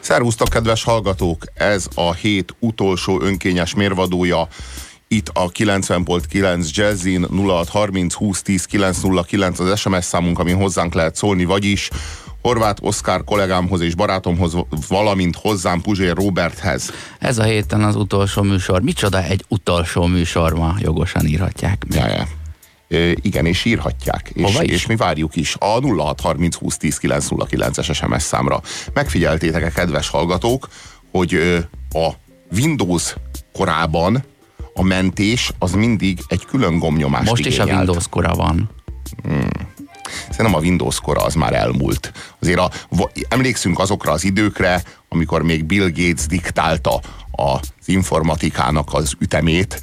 Szervusztok, kedves hallgatók! Ez a hét utolsó önkényes mérvadója itt a 90.9 Jazzin. 0630 20 10 909 az SMS számunk, amin hozzánk lehet szólni, vagyis Horváth Oszkár kollégámhoz és barátomhoz, valamint hozzám Puzsér Róberthez. Ez a héten az utolsó műsor. Micsoda egy utolsó műsor, ma jogosan írhatják. Ja. Igen, és írhatják. És mi várjuk is a 0630 20 10 909-es SMS számra. Megfigyeltétek-e, kedves hallgatók, hogy a Windows korában a mentés az mindig egy külön gombnyomást Most igényelt. is a Windows kora van. Szerintem a Windows kora az már elmúlt. Azért emlékszünk azokra az időkre, amikor még Bill Gates diktálta az informatikának az ütemét,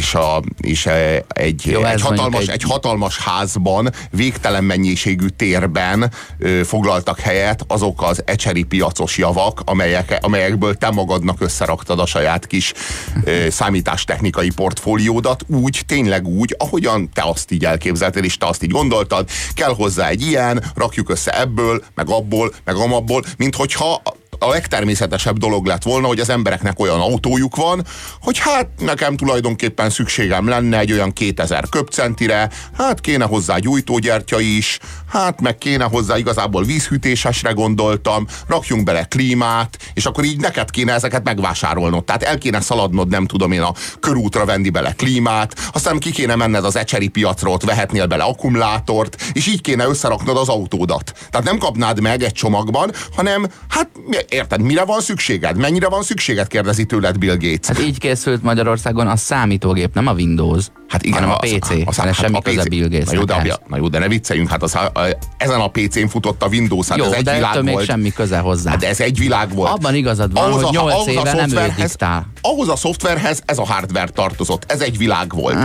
és egy hatalmas házban, végtelen mennyiségű térben foglaltak helyet azok az ecseri piacos javak, amelyekből te magadnak összeraktad a saját kis számítástechnikai portfóliódat, tényleg úgy, ahogyan te azt így elképzelted, és te azt így gondoltad, kell hozzá egy ilyen, rakjuk össze ebből, meg abból, meg amabból, mint hogyha a legtermészetesebb dolog lett volna, hogy az embereknek olyan autójuk van, hogy hát nekem tulajdonképpen szükségem lenne egy olyan 2000 köbcentire, hát kéne hozzá gyújtógyertya is, hát meg kéne hozzá igazából vízhűtésesre gondoltam, rakjunk bele klímát, és akkor így neked kéne ezeket megvásárolnod. Tehát el kéne szaladnod, nem tudom én, a körútra venni bele klímát, aztán ki kéne menned az ecseri piacra, ott vehetnél bele akkumulátort, és így kéne összeraknod az autódat. Tehát nem kapnád meg egy csomagban, hanem hát érted, mire van szükséged? Mennyire van szükséged? Kérdezi tőled Bill Gates. Hát így készült Magyarországon a számítógép, nem a Windows, hát igen, hanem a PC. Semmi köze Bill Gates. Na jó, de ne vicceljünk, hát ezen a PC-n futott a Windows, hát jó, ez egy de világ még volt. semmi köze hozzá. Hát de ez egy világ volt. Abban igazad van, hogy 8 éve nem ő diktál. Ahhoz a szoftverhez ez a hardware tartozott. Ez egy világ volt.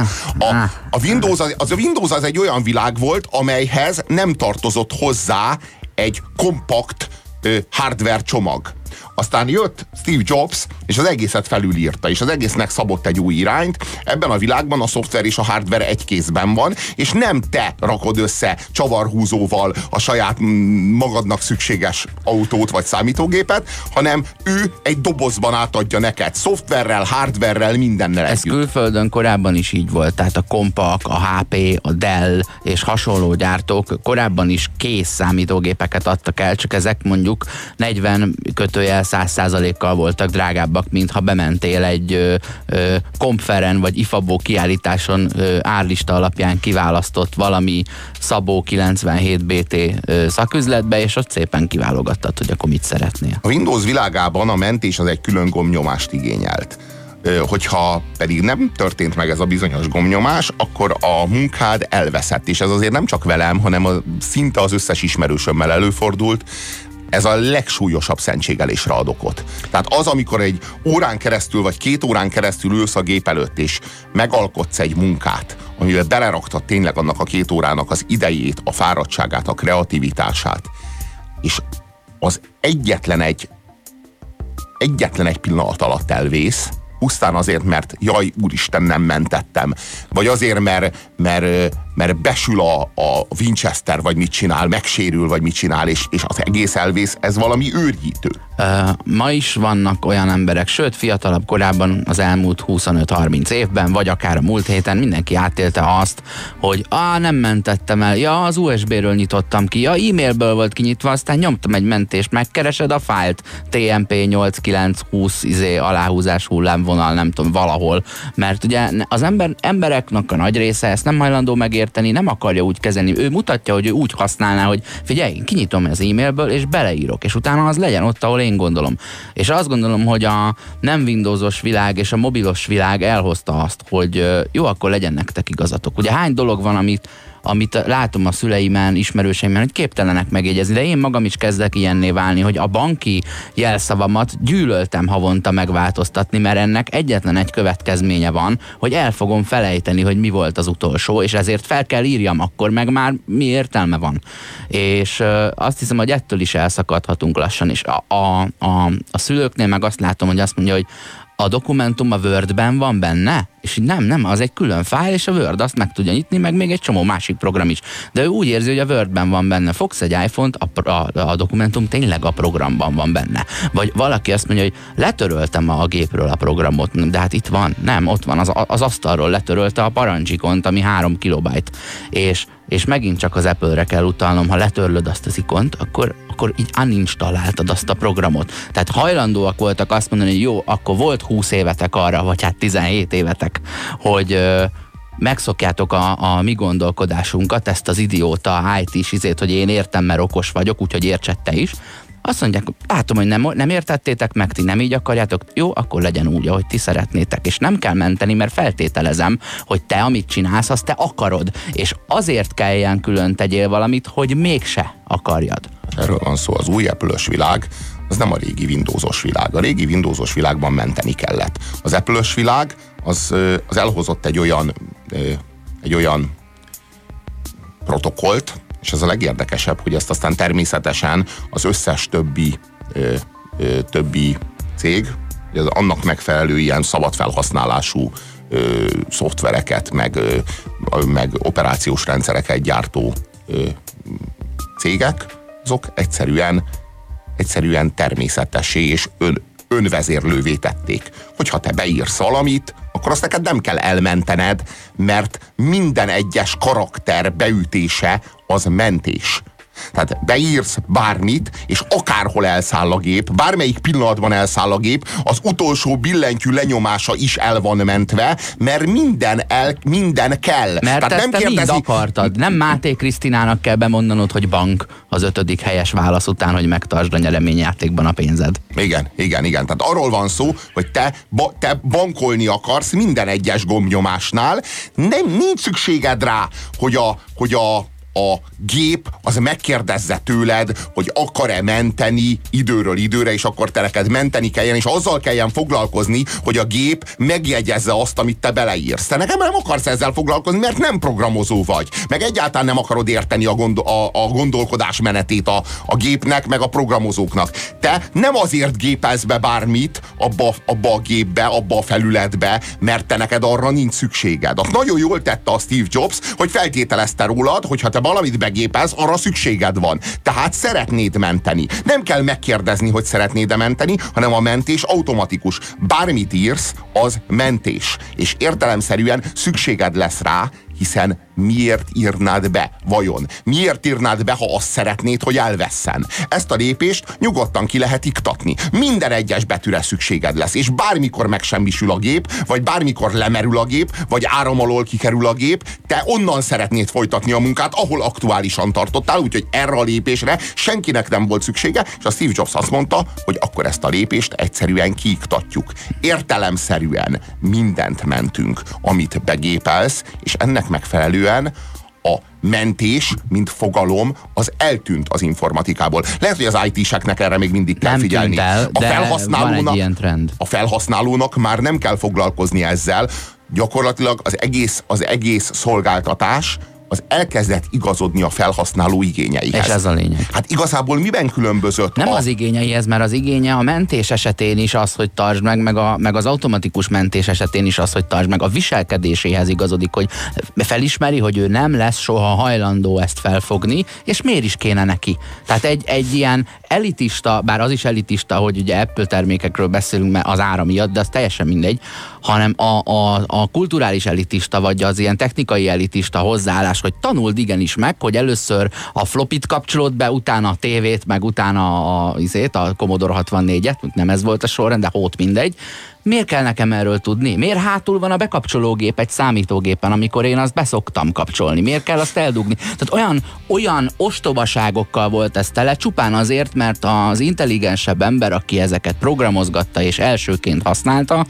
A Windows az egy olyan világ volt, amelyhez nem tartozott hozzá egy kompakt hardware csomag. Aztán jött Steve Jobs, és az egészet felülírta, és az egésznek szabott egy új irányt. Ebben a világban a szoftver és a hardware egy kézben van, és nem te rakod össze csavarhúzóval a saját magadnak szükséges autót vagy számítógépet, hanem ő egy dobozban átadja neked, szoftverrel, hardverrel, mindennel Ez együtt. külföldön korábban is így volt, tehát a Compaq, a HP, a Dell és hasonló gyártók korábban is kész számítógépeket adtak el, csak ezek mondjuk 40%-kal voltak drágábbak, mint ha bementél egy Kompferen vagy Ifabó kiállításon árlista alapján kiválasztott valami Szabó 97 BT szaküzletbe, és ott szépen kiválogattad, hogy akkor mit szeretnél. A Windows világában a mentés az egy külön gombnyomást igényelt. Hogyha pedig nem történt meg ez a bizonyos gombnyomás, akkor a munkád elveszett, és ez azért nem csak velem, hanem szinte az összes ismerősömmel előfordult. Ez a legsúlyosabb szentségelésre ad okot. Tehát az, amikor egy órán keresztül, vagy 2 órán keresztül ülsz a gép előtt, és megalkotsz egy munkát, amivel beleraktad tényleg annak a 2 órának az idejét, a fáradtságát, a kreativitását, és az egyetlen egy pillanat alatt elvész, pusztán azért, mert jaj, úristen, nem mentettem. Vagy azért, mert besül a Winchester, vagy mit csinál, megsérül, vagy mit csinál, és az egész elvész, ez valami őrjítő. Ma is vannak olyan emberek, sőt, fiatalabb korában, az elmúlt 25-30 évben, vagy akár a múlt héten mindenki átélte azt, hogy nem mentettem el, az USB-ről nyitottam ki, e-mailből volt kinyitva, aztán nyomtam egy mentést, megkeresed a fájlt, TMP 8920 aláhúzás hullámvonal, nem tudom, valahol, mert ugye az embereknek a nagy része ezt nem hajlandó megérteni, nem akarja úgy kezelni, ő mutatja, hogy ő úgy használná, hogy figyelj, én kinyitom az e-mailből, és beleírok, és utána az legyen ott, ahol én gondolom. És azt gondolom, hogy a nem Windowsos világ és a mobilos világ elhozta azt, hogy jó, akkor legyen nektek igazatok. Ugye hány dolog van, amit látom a szüleimen, ismerőseimen, hogy képtelenek megjegyezni, de én magam is kezdek ilyenné válni, hogy a banki jelszavamat gyűlöltem havonta megváltoztatni, mert ennek egyetlen egy következménye van, hogy el fogom felejteni, hogy mi volt az utolsó, és ezért fel kell írjam, akkor meg már mi értelme van. És azt hiszem, hogy ettől is elszakadhatunk lassan, és a szülőknél meg azt látom, hogy azt mondja, hogy a dokumentum a Wordben van benne, és így nem, az egy külön fájl, és a Word azt meg tudja nyitni, meg még egy csomó másik program is. De ő úgy érzi, hogy a Wordben van benne. Fogsz egy iPhone-t, a dokumentum tényleg a programban van benne. Vagy valaki azt mondja, hogy letöröltem a gépről a programot, de hát itt van. Nem, ott van, az asztalról letörölte a parancsikont, ami 3 kilobajt. És megint csak az Apple-re kell utalnom, ha letörlöd azt az ikont, akkor így uninstaláltad azt a programot. Tehát hajlandóak voltak azt mondani, hogy jó, akkor volt 20 évetek arra, vagy hát 17 évetek, hogy megszokjátok a mi gondolkodásunkat, ezt az idióta IT-s izét, hogy én értem, mert okos vagyok, úgyhogy értsed te is. Azt mondják, látom, hogy nem értettétek meg, ti nem így akarjátok, jó, akkor legyen úgy, ahogy ti szeretnétek. És nem kell menteni, mert feltételezem, hogy te, amit csinálsz, azt te akarod. És azért kell ilyen külön tegyél valamit, hogy mégse akarjad. Erről van szó, az új Apple-ös világ, az nem a régi Windowsos világ. A régi Windowsos világban menteni kellett. Az Apple-ös világ, az elhozott egy olyan protokollt, és ez a legérdekesebb, hogy ezt aztán természetesen az összes többi cég, annak megfelelő ilyen szabad felhasználású szoftvereket, meg operációs rendszereket gyártó cégek, azok egyszerűen természetessé és önvezérlővé tették. Hogyha te beírsz valamit, akkor azt neked nem kell elmentened, mert minden egyes karakter beütése az mentés. Tehát beírsz bármit, és akárhol elszáll a gép, bármelyik pillanatban elszáll a gép, az utolsó billentyű lenyomása is el van mentve, mert minden kell. Mert tehát ezt nem te mind akartad. Nem Máté Krisztinának kell bemondanod, hogy bank az 5. helyes válasz után, hogy megtartsd a nyereményjátékban a pénzed. Igen. Tehát arról van szó, hogy te bankolni akarsz minden egyes gombnyomásnál. Nincs szükséged rá, hogy a gép az megkérdezze tőled, hogy akar-e menteni időről időre, és akkor te neked menteni kelljen, és azzal kelljen foglalkozni, hogy a gép megjegyezze azt, amit te beleírsz. Te nekem nem akarsz ezzel foglalkozni, mert nem programozó vagy. Meg egyáltalán nem akarod érteni a gondolkodás menetét a gépnek, meg a programozóknak. Te nem azért gépelsz be bármit abba a gépbe, abba a felületbe, mert te neked arra nincs szükséged. Azt nagyon jól tette a Steve Jobs, hogy feltételezte rólad, hogyha te valamit begépelsz, arra szükséged van. Tehát szeretnéd menteni. Nem kell megkérdezni, hogy szeretnéd-e menteni, hanem a mentés automatikus. Bármit írsz, az mentés. És értelemszerűen szükséged lesz rá, hiszen miért írnád be? Vajon? Miért írnád be, ha azt szeretnéd, hogy elvesszen? Ezt a lépést nyugodtan ki lehet iktatni. Minden egyes betűre szükséged lesz, és bármikor megsemmisül a gép, vagy bármikor lemerül a gép, vagy áram alól kikerül a gép, te onnan szeretnéd folytatni a munkát, ahol aktuálisan tartottál, úgyhogy erre a lépésre senkinek nem volt szüksége, és a Steve Jobs azt mondta, hogy akkor ezt a lépést egyszerűen kiiktatjuk. Értelemszerűen mindent mentünk, amit begépelsz, és ennek megfelelően a mentés, mint fogalom, az eltűnt az informatikából. Lehet, hogy az IT-seknek erre még mindig kell figyelni. Nem tűnt el, de van egy ilyen trend. A felhasználónak már nem kell foglalkozni ezzel. Gyakorlatilag az egész szolgáltatás az elkezdett igazodni a felhasználó igényeihez. És ez a lényeg. Hát igazából miben különbözött? Nem az igényeihez, mert az igénye a mentés esetén is az, hogy tartsd meg az automatikus mentés esetén is az, hogy tartsd meg. A viselkedéséhez igazodik, hogy felismeri, hogy ő nem lesz soha hajlandó ezt felfogni, és miért is kéne neki. Tehát egy ilyen elitista, bár az is elitista, hogy ugye Apple termékekről beszélünk, mert az ára miatt, de az teljesen mindegy, hanem a kulturális elitista, vagy az ilyen technikai elitista hozzáállás, hogy tanuld igenis meg, hogy először a flopit kapcsolod be, utána a tévét, meg utána a Commodore 64-et, nem ez volt a sorrend, de hót mindegy. Miért kell nekem erről tudni? Miért hátul van a bekapcsológép egy számítógépen, amikor én azt beszoktam kapcsolni? Miért kell azt eldugni? Tehát olyan ostobaságokkal volt ez tele, csupán azért, mert az intelligensebb ember, aki ezeket programozgatta és elsőként használta,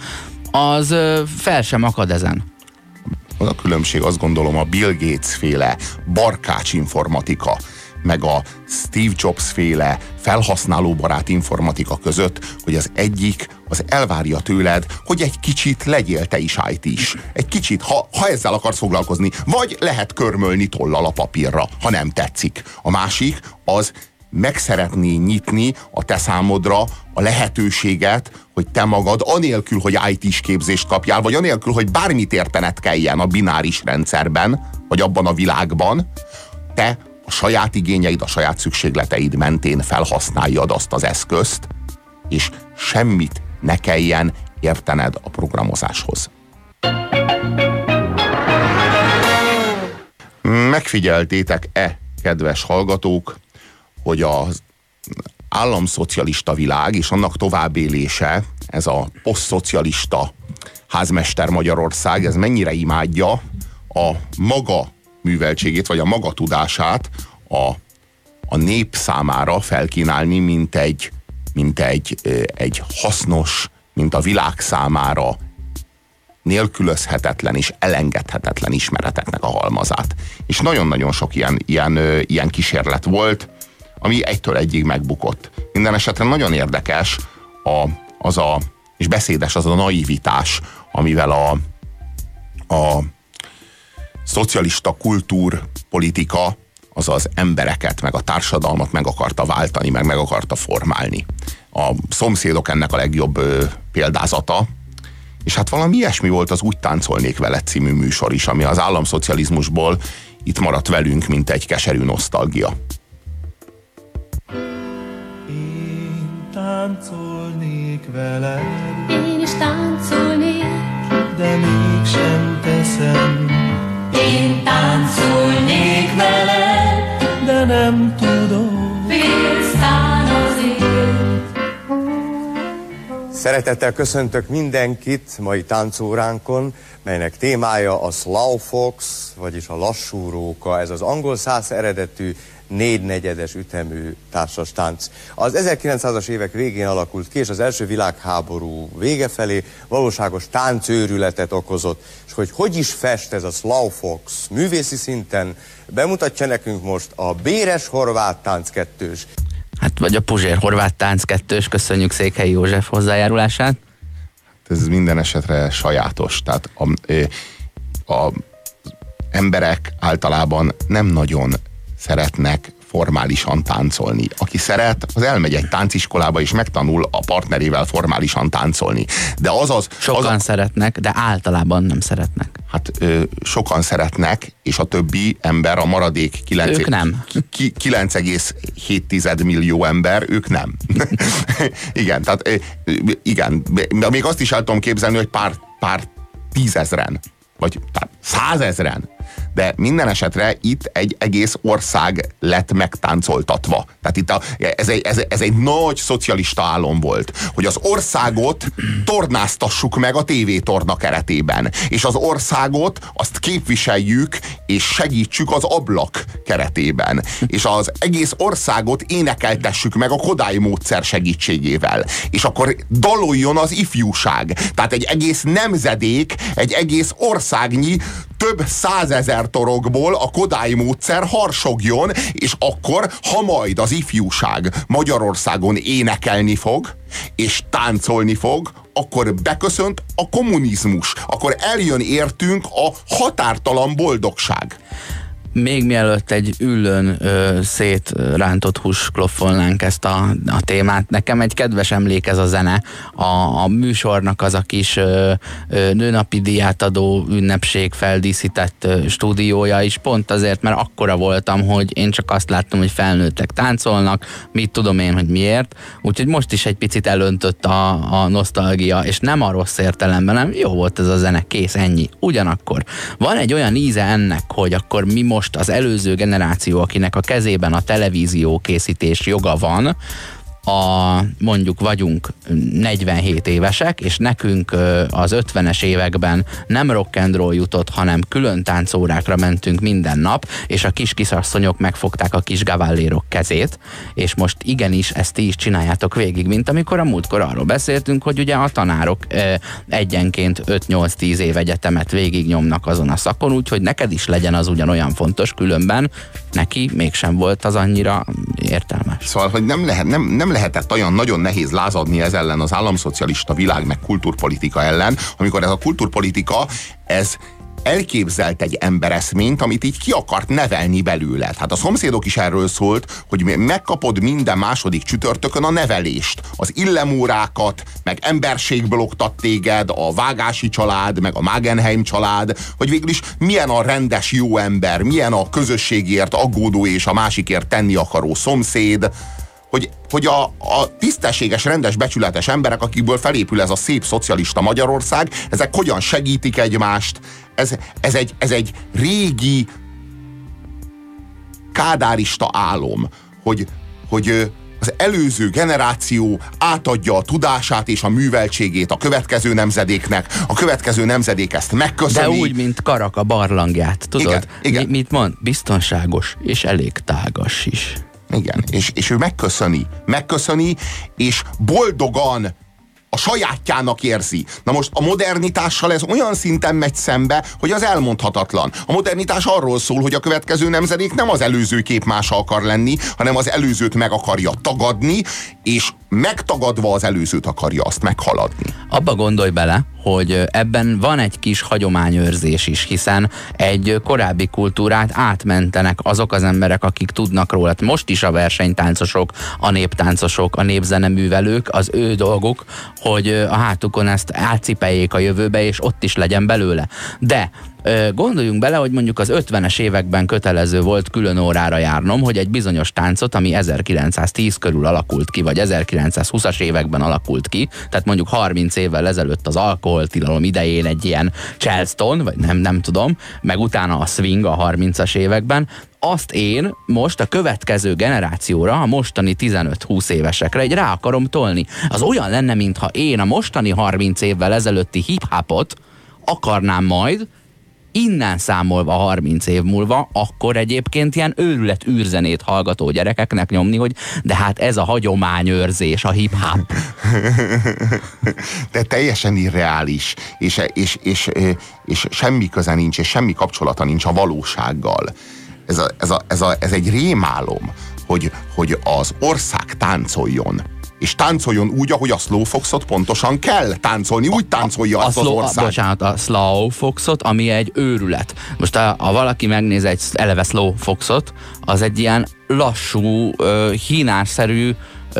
az fel sem akad ezen. Az a különbség, azt gondolom, a Bill Gates féle barkács informatika, meg a Steve Jobs féle felhasználóbarát informatika között, hogy az egyik az elvárja tőled, hogy egy kicsit legyél te is IT-s. Egy kicsit, ha ezzel akarsz foglalkozni, vagy lehet körmölni tollal a papírra, ha nem tetszik. A másik az meg szeretné nyitni a te számodra a lehetőséget, hogy te magad, anélkül, hogy IT-s képzést kapjál, vagy anélkül, hogy bármit értened kelljen a bináris rendszerben, vagy abban a világban, te a saját igényeid, a saját szükségleteid mentén felhasználjad azt az eszközt, és semmit ne kelljen értened a programozáshoz. Megfigyeltétek-e, kedves hallgatók, hogy az államszocialista világ és annak továbbélése, ez a posztszocialista házmester Magyarország, ez mennyire imádja a maga műveltségét, vagy a maga tudását a nép számára felkínálni, mint egy hasznos, mint a világ számára nélkülözhetetlen és elengedhetetlen ismereteknek a halmazát. És nagyon-nagyon sok ilyen kísérlet volt, ami egytől egyig megbukott. Minden esetre nagyon érdekes és beszédes az a naivitás, amivel a szocialista kultúrpolitika az az embereket, meg a társadalmat meg akarta váltani, meg akarta formálni. A Szomszédok ennek a legjobb példázata, és hát valami ilyesmi volt az Úgy táncolnék veled című műsor is, ami az államszocializmusból itt maradt velünk, mint egy keserű nosztalgia. Én táncolnék veled, én is táncolnék, de mégsem teszem. én táncolnék veled, De nem tudom. félszán azért. Szeretettel köszöntök mindenkit mai táncóránkon, melynek témája a Slowfox, vagyis a lassú róka. Ez az angol száz eredetű 4/4 ütemű társas tánc. Az 1900-as évek végén alakult ki, és az első világháború vége felé valóságos táncőrületet okozott. És hogy is fest ez a Slowfox művészi szinten, bemutatja nekünk most a Béres Horváth tánckettős. Hát vagy a Puzsér Horváth tánckettős, köszönjük Székhelyi József hozzájárulását. Ez minden esetre sajátos. Tehát a emberek általában nem nagyon szeretnek formálisan táncolni. Aki szeret, az elmegy egy tánciskolába és megtanul a partnerével formálisan táncolni. De Sokan szeretnek, de általában nem szeretnek. Hát sokan szeretnek, és a többi ember, a maradék 9,7 millió ember, ők nem. Igen, tehát igen, még azt is el tudom képzelni, hogy pár tízezren, vagy 100 000, de minden esetre itt egy egész ország lett megtáncoltatva. Tehát itt ez egy nagy szocialista álom volt, hogy az országot tornáztassuk meg a tévétorna keretében, és az országot azt képviseljük és segítsük az ablak keretében, és az egész országot énekeltessük meg a Kodály módszer segítségével, és akkor daloljon az ifjúság. Tehát egy egész nemzedék, egy egész országnyi több 100 000 torokból a Kodály módszer harsogjon, és akkor, ha majd az ifjúság Magyarországon énekelni fog, és táncolni fog, akkor beköszönt a kommunizmus, akkor eljön értünk a határtalan boldogság. Még mielőtt egy üllön szétrántott hús kloffolnánk ezt a témát, nekem egy kedves emlék ez a zene. A műsornak az a kis nőnapi díját adó ünnepség feldíszített stúdiója is, pont azért, mert akkora voltam, hogy én csak azt láttam, hogy felnőttek táncolnak, mit tudom én, hogy miért. Úgyhogy most is egy picit elöntött a nosztalgia, és nem a rossz értelemben, nem jó volt ez a zene, kész, ennyi. Ugyanakkor van egy olyan íze ennek, hogy akkor mi most az előző generáció, akinek a kezében a televízió készítés joga van, mondjuk vagyunk 47 évesek, és nekünk az 50-es években nem rock and roll jutott, hanem külön táncórákra mentünk minden nap, és a kis kisasszonyok megfogták a kis gavallérok kezét, és most igenis ezt ti is csináljátok végig, mint amikor a múltkor arról beszéltünk, hogy ugye a tanárok egyenként 5-8-10 év egyetemet végignyomnak azon a szakon, úgyhogy neked is legyen az ugyanolyan fontos, különben neki mégsem volt az annyira értelmes. Szóval, hogy nem lehetett olyan nagyon nehéz lázadni ez ellen, az államszocialista világ meg kultúrpolitika ellen, amikor ez a kultúrpolitika, ez elképzelt egy embereszményt, amit így ki akart nevelni belőle. Hát a Szomszédok is erről szólt, hogy megkapod minden második csütörtökön a nevelést. Az illemórákat, meg emberségből oktat téged, a Vágási család, meg a Magenheim család, hogy végül is milyen a rendes jó ember, milyen a közösségért aggódó és a másikért tenni akaró szomszéd, hogy a tisztességes, rendes, becsületes emberek, akikből felépül ez a szép szocialista Magyarország, ezek hogyan segítik egymást. Ez egy régi kádárista álom, hogy az előző generáció átadja a tudását és a műveltségét a következő nemzedéknek, a következő nemzedék ezt megköszöni. De úgy, mint Karak a barlangját, tudod? Igen. Mit mond? Biztonságos és elég tágas is. Igen, és ő megköszöni, és boldogan a sajátjának érzi. Na most a modernitással ez olyan szinten megy szembe, hogy az elmondhatatlan. A modernitás arról szól, hogy a következő nemzedék nem az előző képmása akar lenni, hanem az előzőt meg akarja tagadni, és megtagadva az előzőt akarja azt meghaladni. Abba gondolj bele, hogy ebben van egy kis hagyományőrzés is, hiszen egy korábbi kultúrát átmentenek azok az emberek, akik tudnak róla. Most is a versenytáncosok, a néptáncosok, a népzeneművelők, az ő dolguk, hogy a hátukon ezt átcipeljék a jövőbe, és ott is legyen belőle. De gondoljunk bele, hogy mondjuk az 50-es években kötelező volt külön órára járnom, hogy egy bizonyos táncot, ami 1910 körül alakult ki, vagy 1920-as években alakult ki, tehát mondjuk 30 évvel ezelőtt az alkoholtilalom idején egy ilyen Charleston, vagy nem tudom, meg utána a swing a 30-as években, azt én most a következő generációra, a mostani 15-20 évesekre egy rá akarom tolni. Az olyan lenne, mintha én a mostani 30 évvel ezelőtti hip-hopot akarnám majd innen számolva 30 év múlva, akkor egyébként ilyen őrület űrzenét hallgató gyerekeknek nyomni, hogy de hát ez a hagyományőrzés, a hip-hop. De teljesen irreális, és semmi köze nincs, és semmi kapcsolata nincs a valósággal. Ez egy rémálom, hogy az ország táncoljon. És táncoljon úgy, ahogy a Slow Foxot pontosan kell táncolni, úgy táncolja azt az ország. Bocsánat, a Slow Foxot, ami egy őrület. Most ha valaki megnéz egy eleve Slow Foxot, az egy ilyen lassú, hínásszerű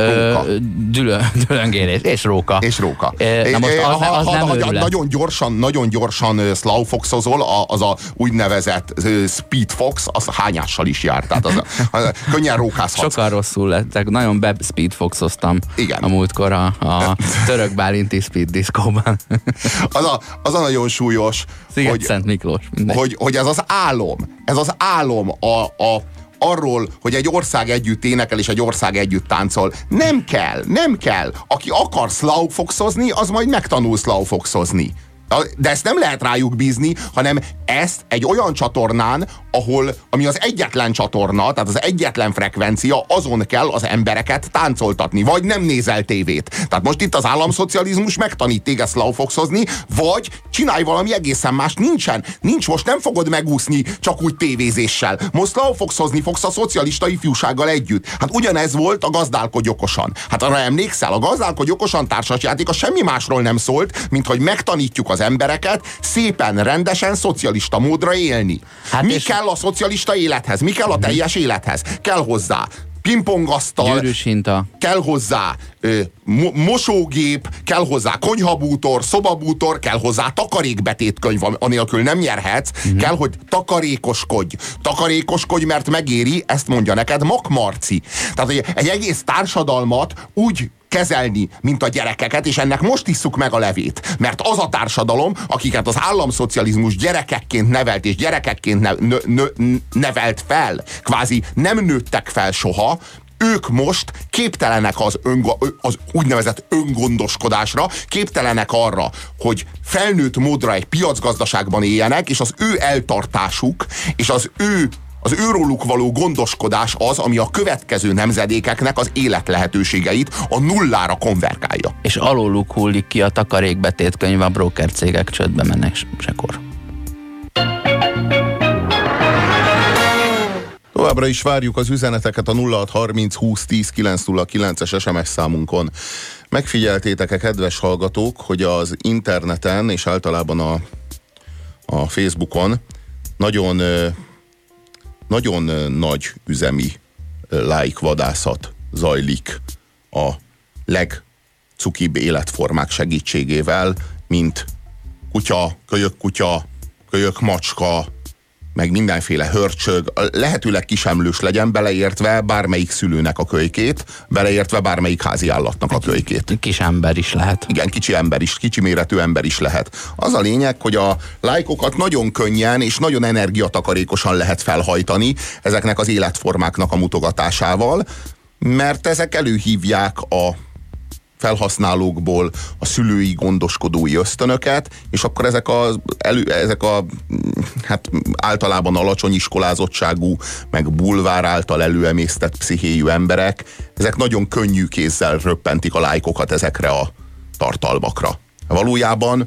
dülöngérés, és róka. És róka. Na most az nem őrület. Nagyon gyorsan Slow Foxozol, az a úgynevezett Speed Fox, az hányással is jár. Tehát az könnyen rókázhatsz. Sokkal rosszul lettek. Nagyon Speed Foxoztam a múltkor a török bálinti Speed Diszkóban. Az a nagyon súlyos, Sziget-Szent Miklós. Hogy ez az álom arról, hogy egy ország együtt énekel és egy ország együtt táncol. Nem kell. Aki akar slowfoxozni, az majd megtanul slowfoxozni. De ezt nem lehet rájuk bízni, hanem ezt egy olyan csatornán, ami az egyetlen csatorna, tehát az egyetlen frekvencia, azon kell az embereket táncoltatni, vagy nem nézel tévét. Tehát most itt az államszocializmus megtanít téged slowfoxozni, vagy csinálj valami egészen más. Nincs, most nem fogod megúszni csak úgy tévézéssel. Most slowfoxozni fogsz a szocialista ifjúsággal együtt. Hát ugyanez volt a Gazdálkodj okosan. Hát arra emlékszel, a Gazdálkodj okosan társasjáték semmi másról nem szólt, mint hogy megtanítjuk az embereket szépen, rendesen, szocialista módra élni. Hát mi kell a szocialista élethez? Mi kell a teljes élethez? Kell hozzá pingpongasztal, kell hozzá mosógép, kell hozzá konyhabútor, szobabútor, kell hozzá takarékbetétkönyv, anélkül nem nyerhetsz, kell, hogy takarékoskodj, mert megéri, ezt mondja neked Mak Marci. Tehát egy egész társadalmat úgy kezelni, mint a gyerekeket, és ennek most isszuk meg a levét. Mert az a társadalom, akiket az államszocializmus gyerekekként nevelt, és gyerekekként nevelt fel, kvázi nem nőttek fel soha, ők most képtelenek az úgynevezett öngondoskodásra, képtelenek arra, hogy felnőtt módra egy piacgazdaságban éljenek, és az ő eltartásuk, és az őróluk való gondoskodás az, ami a következő nemzedékeknek az életlehetőségeit a nullára konvergálja. És alóluk hullik ki a takarékbetétkönyv, a broker cégek csődbe mennek sekor. Továbbra is várjuk az üzeneteket a 0630 20 10 909-es SMS számunkon. Megfigyeltétek-e, kedves hallgatók, hogy az interneten és általában a Facebookon nagyon, nagyon nagy üzemi like-vadászat zajlik a legcukibb életformák segítségével, mint kutya, kölyök macska, meg mindenféle hörcsög, lehetőleg kisemlős legyen, beleértve bármelyik szülőnek a kölykét, beleértve bármelyik házi állatnak a kölykét. Kis ember is lehet. Igen, kicsi méretű ember is lehet. Az a lényeg, hogy a lájkokat nagyon könnyen és nagyon energiatakarékosan lehet felhajtani ezeknek az életformáknak a mutogatásával, mert ezek előhívják a felhasználókból a szülői gondoskodói ösztönöket, és akkor ezek a hát általában alacsony iskolázottságú, meg bulvár által előemésztett pszichéjű emberek, ezek nagyon könnyű kézzel röppentik a lájkokat ezekre a tartalmakra. Valójában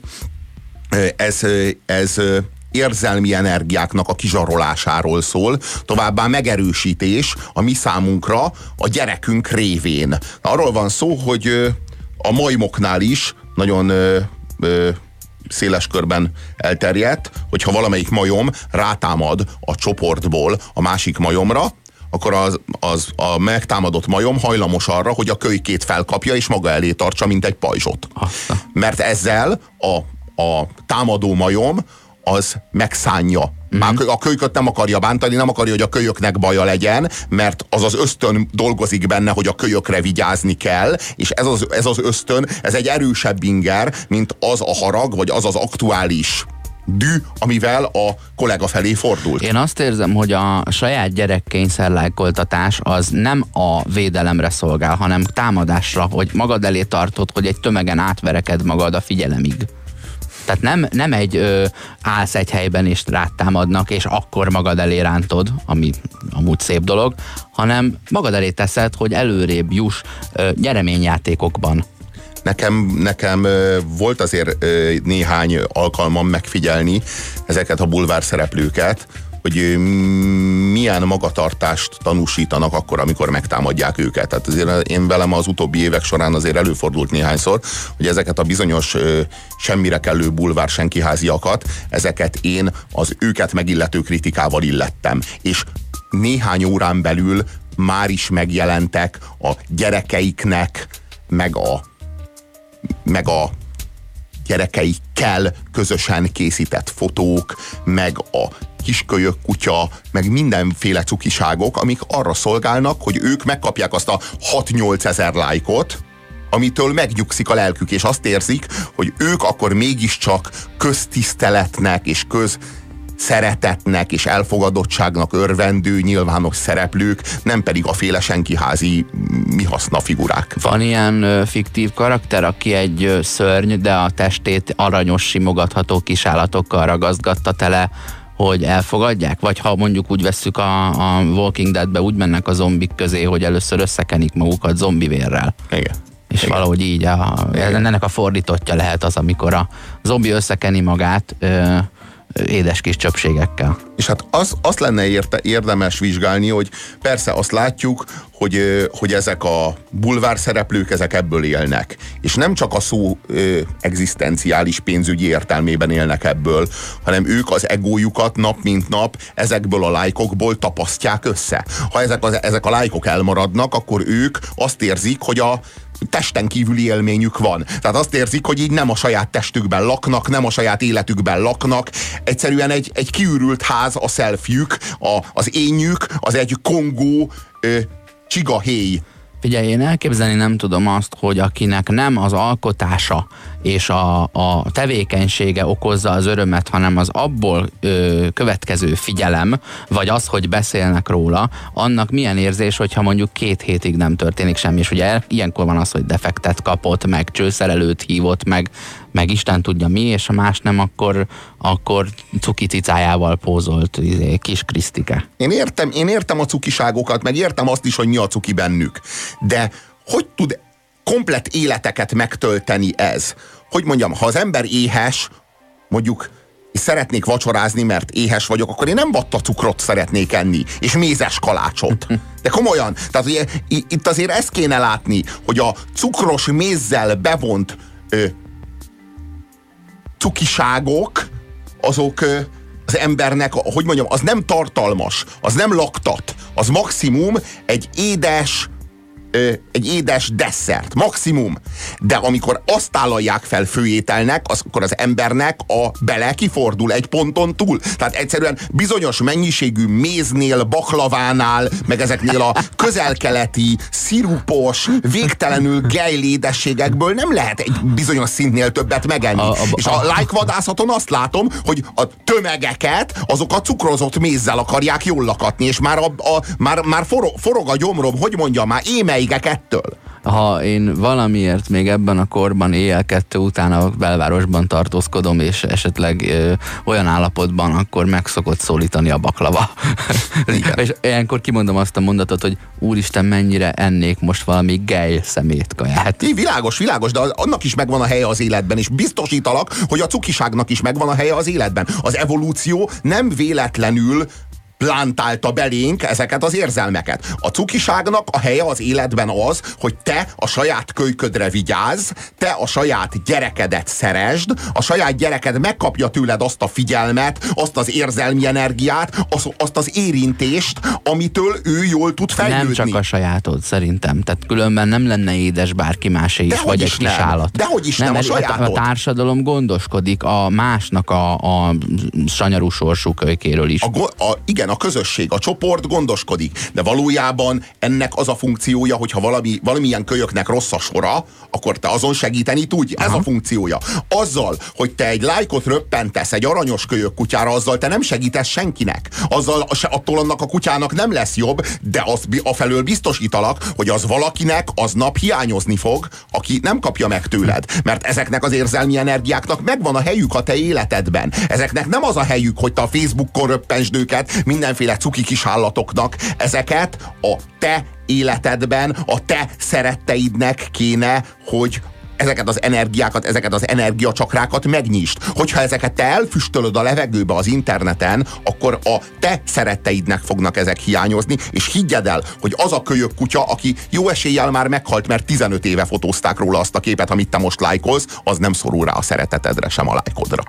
ez érzelmi energiáknak a kizsarolásáról szól, továbbá megerősítés a mi számunkra a gyerekünk révén. Arról van szó, hogy a majmoknál is nagyon széles körben elterjedt, hogyha valamelyik majom rátámad a csoportból a másik majomra, akkor a megtámadott majom hajlamos arra, hogy a kölykét felkapja és maga elé tartsa, mint egy pajzsot. Mert ezzel a támadó majom az megszánja. Már a kölyköt nem akarja bántani, nem akarja, hogy a kölyöknek baja legyen, mert az ösztön dolgozik benne, hogy a kölyökre vigyázni kell, és ez az ösztön, ez egy erősebb inger, mint az a harag, vagy az aktuális dű, amivel a kollega felé fordult. Én azt érzem, hogy a saját gyerek kényszerlájkoltatás az nem a védelemre szolgál, hanem támadásra, hogy magad elé tartod, hogy egy tömegen átvereked magad a figyelemig. Tehát nem állsz egy helyben és rád támadnak, és akkor magad elé rántod, ami amúgy szép dolog, hanem magad elé teszed, hogy előrébb juss nyereményjátékokban. Nekem volt azért néhány alkalmam megfigyelni ezeket a bulvár szereplőket, hogy milyen magatartást tanúsítanak akkor, amikor megtámadják őket. Tehát azért én velem az utóbbi évek során azért előfordult néhányszor, hogy ezeket a bizonyos semmire kellő bulvár senkiháziakat, ezeket én az őket megillető kritikával illettem. És néhány órán belül már is megjelentek a gyerekeiknek, meg a gyerekeikkel közösen készített fotók, meg a kiskölyök kutya, meg mindenféle cukiságok, amik arra szolgálnak, hogy ők megkapják azt a 6-8 ezer lájkot, amitől megnyugszik a lelkük, és azt érzik, hogy ők akkor mégiscsak köztiszteletnek és közszeretetnek és elfogadottságnak örvendő nyilvános szereplők, nem pedig a féle senkiházi mihaszna figurák. Van ilyen fiktív karakter, aki egy szörny, de a testét aranyos, simogatható kisállatokkal ragaszgatta tele, hogy elfogadják? Vagy ha mondjuk úgy vesszük a Walking Deadbe, úgy mennek a zombik közé, hogy először összekenik magukat zombivérrel. Igen. És igen. Valahogy így ennek a fordítottja lehet az, amikor a zombi összekeni magát édes kis csöpségekkel. És hát azt lenne érdemes vizsgálni, hogy persze azt látjuk, hogy ezek a bulvár szereplők, ezek ebből élnek. És nem csak a szó egzisztenciális pénzügyi értelmében élnek ebből, hanem ők az egójukat nap mint nap ezekből a lájkokból tapasztják össze. Ha ezek a lájkok elmaradnak, akkor ők azt érzik, hogy a testen kívüli élményük van. Tehát azt érzik, hogy így nem a saját testükben laknak, nem a saját életükben laknak. Egyszerűen egy kiürült ház a selfjük, az énjük, az egy kongó csigahéj. Figyelj, én elképzelni nem tudom azt, hogy akinek nem az alkotása és a tevékenysége okozza az örömet, hanem az abból következő figyelem, vagy az, hogy beszélnek róla, annak milyen érzés, hogyha mondjuk 2 hétig nem történik semmi, és ugye ilyenkor van az, hogy defektet kapott, meg csőszerelőt hívott, meg Isten tudja mi, és a más nem, akkor cuki cicájával pózolt kis Krisztike. Én értem a cukiságokat, meg értem azt is, hogy mi a cuki bennük. De hogy tud komplett életeket megtölteni ez? Hogy mondjam, ha az ember éhes, mondjuk, és szeretnék vacsorázni, mert éhes vagyok, akkor én nem vattacukrot szeretnék enni, és mézes kalácsot. De komolyan, tehát ugye, itt azért ezt kéne látni, hogy a cukros mézzel bevont cukiságok, azok az embernek, hogy mondjam, az nem tartalmas, az nem laktat, az maximum egy édes desszert. Maximum. De amikor azt állalják fel főételnek, akkor az embernek a bele kifordul egy ponton túl. Tehát egyszerűen bizonyos mennyiségű méznél, baklavánál, meg ezeknél a közel-keleti, szirupos, végtelenül gejlédességekből nem lehet egy bizonyos szintnél többet megenni. És a lájkvadászaton azt látom, hogy a tömegeket azok a cukrozott mézzel akarják jól lakatni, és már forog a gyomrom, hogy mondjam, már émeigek ettől. Ha én valamiért még ebben a korban éjjel 2 után a belvárosban tartózkodom, és esetleg olyan állapotban, akkor meg szokott szólítani a baklava. És ilyenkor kimondom azt a mondatot, hogy úristen, mennyire ennék most valami gej szemétkaját. Világos, de annak is megvan a helye az életben, és biztosítalak, hogy a cukiságnak is megvan a helye az életben. Az evolúció nem véletlenül plántálta belénk ezeket az érzelmeket. A cukiságnak a helye az életben az, hogy te a saját kölyködre vigyázz, te a saját gyerekedet szeresd, a saját gyereked megkapja tőled azt a figyelmet, azt az érzelmi energiát, azt az érintést, amitől ő jól tud fejlődni. Nem csak a sajátod, szerintem. Tehát különben nem lenne édes bárki másé is, vagy egy kis állat. Dehogy is nem, a sajátod. A társadalom gondoskodik a másnak a sanyarú sorsú kölykéről is. Igen, a közösség, a csoport gondoskodik, de valójában ennek az a funkciója, hogyha valamilyen kölyöknek rossz a sora, akkor te azon segíteni tudj. Ez a funkciója. Azzal, hogy te egy lájkot röppentesz egy aranyos kölyök kutyára, azzal te nem segítesz senkinek. Attól annak a kutyának nem lesz jobb, de afelől biztosítalak, hogy az valakinek aznap hiányozni fog, aki nem kapja meg tőled. Mert ezeknek az érzelmi energiáknak megvan a helyük a te életedben. Ezeknek nem az a helyük, hogy te a Facebookon röppensd őket mindenféle cuki kis állatoknak. Ezeket a te életedben, a te szeretteidnek kéne, hogy ezeket az energiákat, ezeket az energiacsakrákat megnyisd. Hogyha ezeket te elfüstölöd a levegőbe az interneten, akkor a te szeretteidnek fognak ezek hiányozni, és higgyed el, hogy az a kölyök kutya, aki jó eséllyel már meghalt, mert 15 éve fotózták róla azt a képet, amit te most lájkolsz, az nem szorul rá a szeretetedre, sem a lájkodra.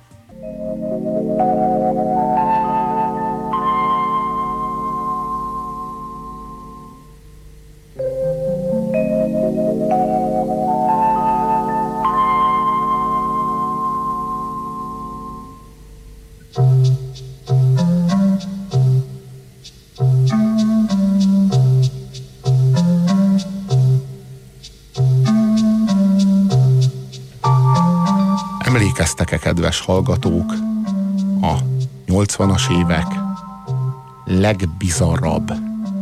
Emlékeztek-e, kedves hallgatók, a 80-as évek legbizarrabb,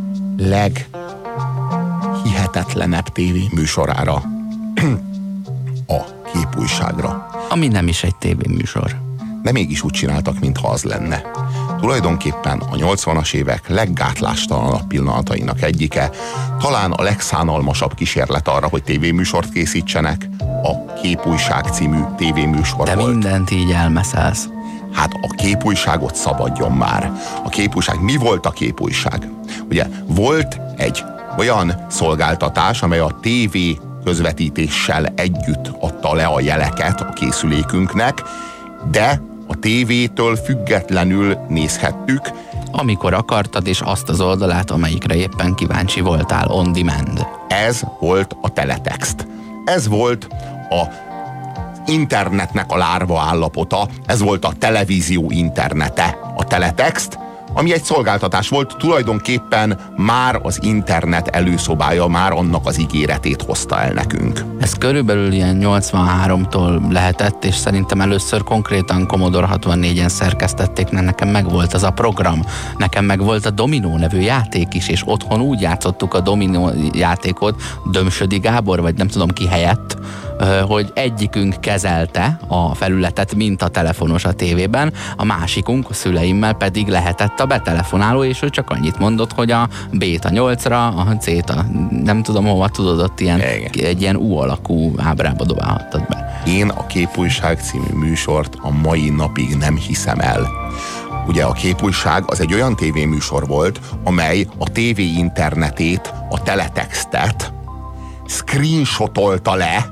leghihetetlenebb tévéműsorára, a Képújságra? Ami nem is egy tévéműsor. De mégis úgy csináltak, mintha az lenne. Tulajdonképpen a 80-as évek leggátlástalanabb pillanatainak egyike, talán a legszánalmasabb kísérlet arra, hogy tévéműsort készítsenek, a Képújság című tévéműsor de volt. De mindent így elmeszelsz. Hát a Képújságot szabadjon már. A Képújság, mi volt a Képújság? Ugye volt egy olyan szolgáltatás, amely a tévé közvetítéssel együtt adta le a jeleket a készülékünknek, de a tévétől függetlenül nézhettük. Amikor akartad, és azt az oldalát, amelyikre éppen kíváncsi voltál, on demand. Ez volt a teletext. Ez volt a internetnek a lárva állapota, ez volt a televízió internete, a teletext, ami egy szolgáltatás volt, tulajdonképpen már az internet előszobája, már annak az ígéretét hozta el nekünk. Ez körülbelül ilyen 83-tól lehetett, és szerintem először konkrétan Commodore 64-en szerkesztették, nekem meg volt az a program, nekem meg volt a Dominó nevű játék is, és otthon úgy játszottuk a Dominó játékot, Dömsödi Gábor, vagy nem tudom ki helyett, hogy egyikünk kezelte a felületet, mint a telefonos a tévében, a másikunk, a szüleimmel pedig lehetett a betelefonáló, és ő csak annyit mondott, hogy a B-t a 8-ra, a C-t a nem tudom hova, tudod, ott ilyen, egy ilyen U alakú ábrába dobálhattad be. Én a Képújság című műsort a mai napig nem hiszem el. Ugye a Képújság az egy olyan tévéműsor volt, amely a tévé internetét, a teletextet screenshotolta le,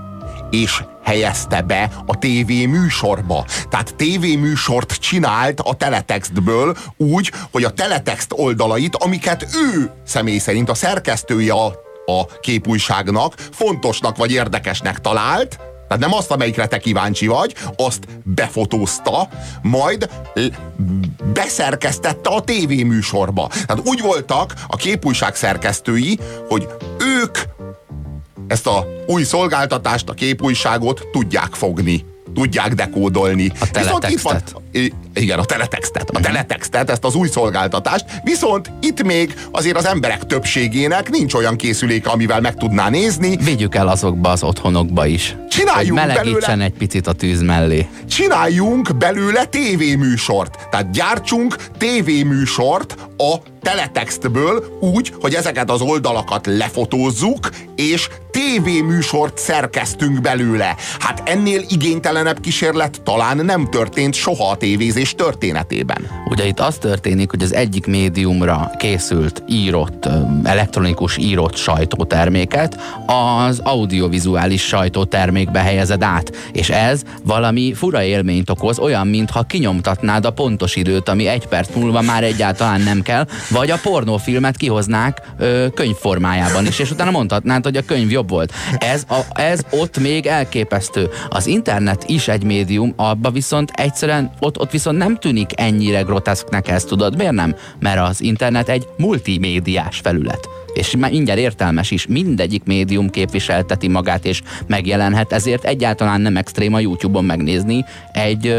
és helyezte be a tévéműsorba. Tehát tévéműsort csinált a teletextből úgy, hogy a teletext oldalait, amiket ő személy szerint a szerkesztője a képújságnak fontosnak vagy érdekesnek talált, tehát nem azt, amelyikre te kíváncsi vagy, azt befotózta, majd beszerkesztette a tévéműsorba. Tehát úgy voltak a képújság szerkesztői, hogy ők ezt a új szolgáltatást, a képújságot tudják fogni, tudják dekódolni. A teletextet. Igen, a teletextet. A teletextet, ezt az új szolgáltatást. Viszont itt még azért az emberek többségének nincs olyan készüléke, amivel meg tudná nézni. Vigyük el azokba az otthonokba is. Csináljunk hogy melegítsen belőle, egy picit a tűz mellé. Csináljunk belőle tévéműsort. Tehát gyártsunk tévéműsort a teletextből úgy, hogy ezeket az oldalakat lefotózzuk, és tévéműsort szerkesztünk belőle. Hát ennél igénytelenebb kísérlet talán nem történt soha a tévézés történetében. Ugye itt az történik, hogy az egyik médiumra készült, írott, elektronikus írott sajtóterméket az audiovizuális sajtótermékbe helyezed át. És ez valami fura élményt okoz, olyan, mintha kinyomtatnád a pontos időt, ami 1 perc múlva már egyáltalán nem kell, vagy a pornófilmet kihoznák könyvformájában is, és utána mondhatnád, hogy a könyv jobb volt. Ez ott még elképesztő. Az internet is egy médium, abba viszont egyszerűen ott viszont nem tűnik ennyire groteszknek, ezt tudod. Miért nem? Mert az internet egy multimédiás felület. És mindjárt értelmes is. Mindegyik médium képviselteti magát, és megjelenhet, ezért egyáltalán nem extrém a YouTube-on megnézni egy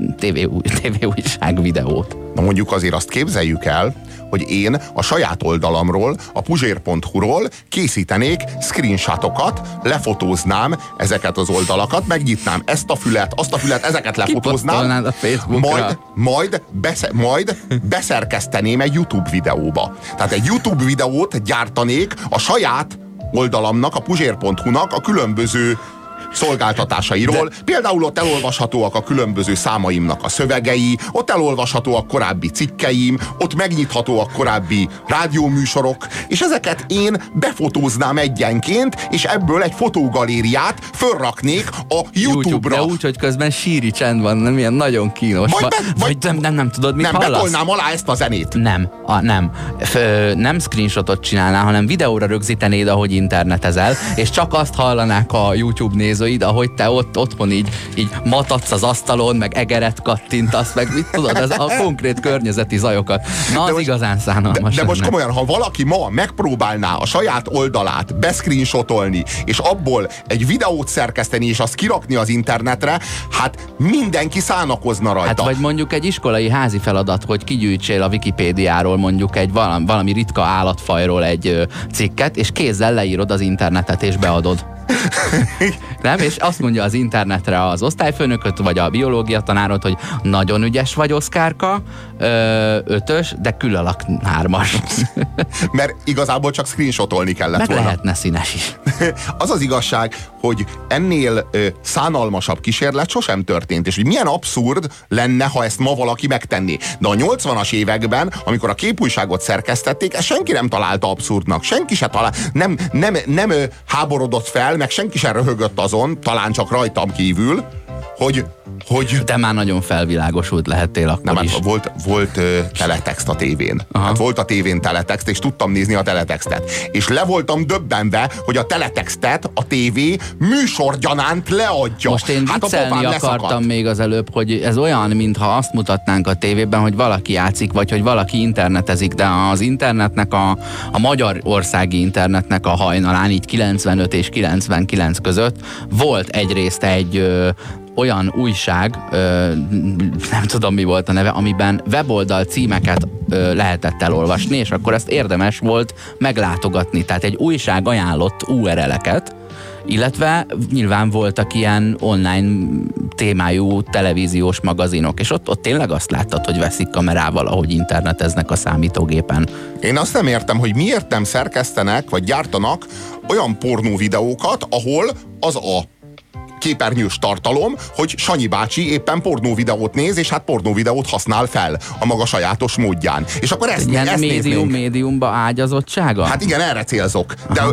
tévéújság videót. Na mondjuk azért azt képzeljük el, hogy én a saját oldalamról, a puzsér.hu-ról készítenék screenshotokat, lefotóznám ezeket az oldalakat, megnyitnám ezt a fület, azt a fület, ezeket lefotóznám, majd beszerkeszteném egy YouTube videóba. Tehát egy YouTube videót gyártanék a saját oldalamnak, a puzsér.hu-nak a különböző szolgáltatásairól. Például ott elolvashatóak a különböző számaimnak a szövegei, ott elolvashatóak korábbi cikkeim, ott megnyithatóak korábbi rádióműsorok, és ezeket én befotóznám egyenként, és ebből egy fotógalériát fölraknék a YouTube-ra. De úgy, hogy közben síri csend van, nem ilyen nagyon kínos. Vagy nem tudod, mit hallasz? Nem, betolnám alá ezt a zenét. Nem screenshotot csinálnál, hanem videóra rögzítenéd, ahogy internetezel, és csak azt hallanák a YouTube nézőid, ahogy te otthon így matadsz az asztalon, meg egeret kattintasz, meg mit tudod, ez a konkrét környezeti zajokat. Na, az igazán szánalmas. De most komolyan, ha valaki ma megpróbálná a saját oldalát beszcreenshotolni, és abból egy videót szerkeszteni, és azt kirakni az internetre, hát mindenki szánakozna rajta. Hát vagy mondjuk egy iskolai házi feladat, hogy kigyűjtsél a Wikipédiáról mondjuk egy valami ritka állatfajról egy cikket, és kézzel leírod az internetet, és beadod. Nem? És azt mondja az internetre az osztályfőnököt, vagy a biológia tanárod, hogy nagyon ügyes vagy, Oszkárka, 5-ös, de külalak 3-as. Mert igazából csak screenshotolni kellett meg volna. Lehetne színes is. Az az igazság, hogy ennél szánalmasabb kísérlet sosem történt, és hogy milyen abszurd lenne, ha ezt ma valaki megtenné. De a 80-as években, amikor a képújságot szerkesztették, ezt senki nem találta abszurdnak. Senki se nem háborodott fel, meg senki sem röhögött azon, talán csak rajtam kívül, hogy de már nagyon felvilágosult lehettél akkor nem, is. Volt teletext a tévén. Hát volt a tévén teletext, és tudtam nézni a teletextet. És le voltam döbbenve, hogy a teletextet a tévé műsorgyanánt leadja. Most én viccelni akartam még az előbb, hogy ez olyan, mintha azt mutatnánk a tévében, hogy valaki játszik, vagy hogy valaki internetezik, de az internetnek, a magyarországi internetnek a hajnalán, így 95 és 99 között volt egyrészt egy olyan újság, nem tudom mi volt a neve, amiben weboldal címeket lehetett elolvasni, és akkor ezt érdemes volt meglátogatni. Tehát egy újság ajánlott URL-eket, illetve nyilván voltak ilyen online témájú televíziós magazinok, és ott tényleg azt láttad, hogy veszik kamerával, ahogy interneteznek a számítógépen. Én azt nem értem, hogy miért nem szerkesztenek, vagy gyártanak olyan pornó videókat, ahol az a képernyős tartalom, hogy Sanyi bácsi éppen pornóvideót néz, és hát pornóvideót használ fel a maga sajátos módján. És akkor ezt médiumba ágyazottsága? Hát igen, erre célzok.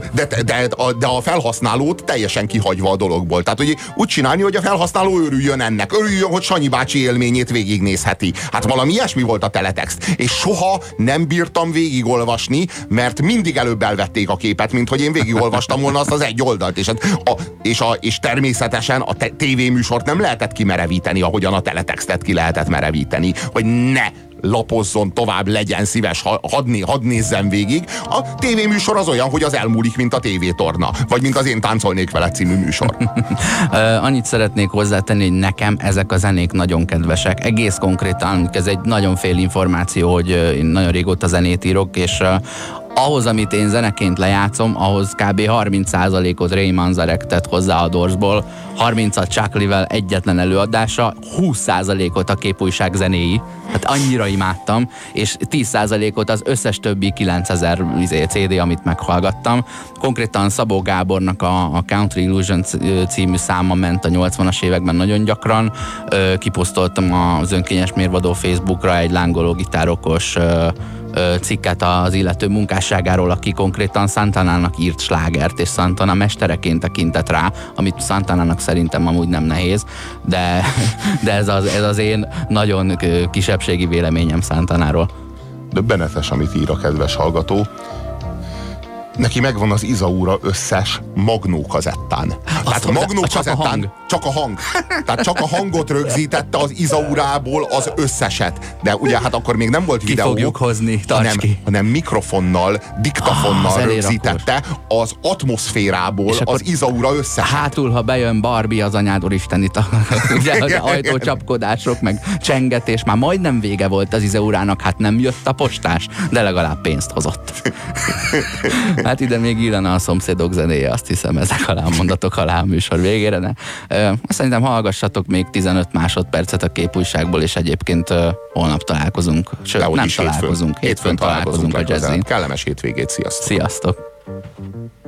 De a felhasználót teljesen kihagyva a dologból. Tehát, hogy úgy csinálni, hogy a felhasználó örüljön ennek. Örüljön, hogy Sanyi bácsi élményét végignézheti. Hát valami ilyesmi volt a teletext. És soha nem bírtam végigolvasni, mert mindig előbb elvették a képet, mint hogy én végigolvastam volna azt az egy oldalt. És természetesen a tévéműsort nem lehetett kimerevíteni, ahogyan a teletextet ki lehetett merevíteni. Hogy ne lapozzon tovább, legyen szíves, hadd nézzen végig. A tévéműsor az olyan, hogy az elmúlik, mint a tévétorna. Vagy mint az Én táncolnék veled című műsor. Annyit szeretnék hozzátenni, hogy nekem ezek a zenék nagyon kedvesek. Egész konkrétan, ez egy nagyon fél információ, hogy én nagyon régóta zenét írok, és ahhoz, amit én zeneként lejátszom, ahhoz kb. 30%-ot Ray Manzarek tett hozzá a Doorsból, 30-at Chuck Leavell egyetlen előadása, 20%-ot a Képújság zenéi, hát annyira imádtam, és 10%-ot az összes többi 9000 CD, amit meghallgattam. Konkrétan Szabó Gábornak a Country Illusion című száma ment a 80-as években nagyon gyakran. Kiposztoltam az Önkényes Mérvadó Facebookra egy lángoló gitárokos cikket az illető munkásságáról, aki konkrétan Santanának írt slágert, és Santana mestereként tekintett rá, amit Santanának szerintem amúgy nem nehéz, de ez az én nagyon kisebbségi véleményem Santanáról. Döbbenetes, amit ír a kedves hallgató. Neki megvan az Izaura összes Magnó kazettán. Tehát a Magnó kazettán csak a hang. Tehát csak a hangot rögzítette az Izaurából az összeset. De ugye hát akkor még nem volt videó. Ki fogjuk hozni, hanem mikrofonnal, diktafonnal rögzítette az atmoszférából az Izaura összeset. Hátul, ha bejön Barbie, az anyád úristenit, ugye az ajtócsapkodások, meg csengetés, már majdnem vége volt az Izaurának, hát nem jött a postás, de legalább pénzt hozott. Hát ide még illene a Szomszédok zenéje, azt hiszem, ezek alá a mondatok alá a műsor végére. De szerintem hallgassatok még 15 másodpercet a Képújságból, és egyébként holnap találkozunk. Sőt, nem találkozunk. Hétfőn találkozunk a Jazzin. Kellemes hétvégét, sziasztok! Sziasztok!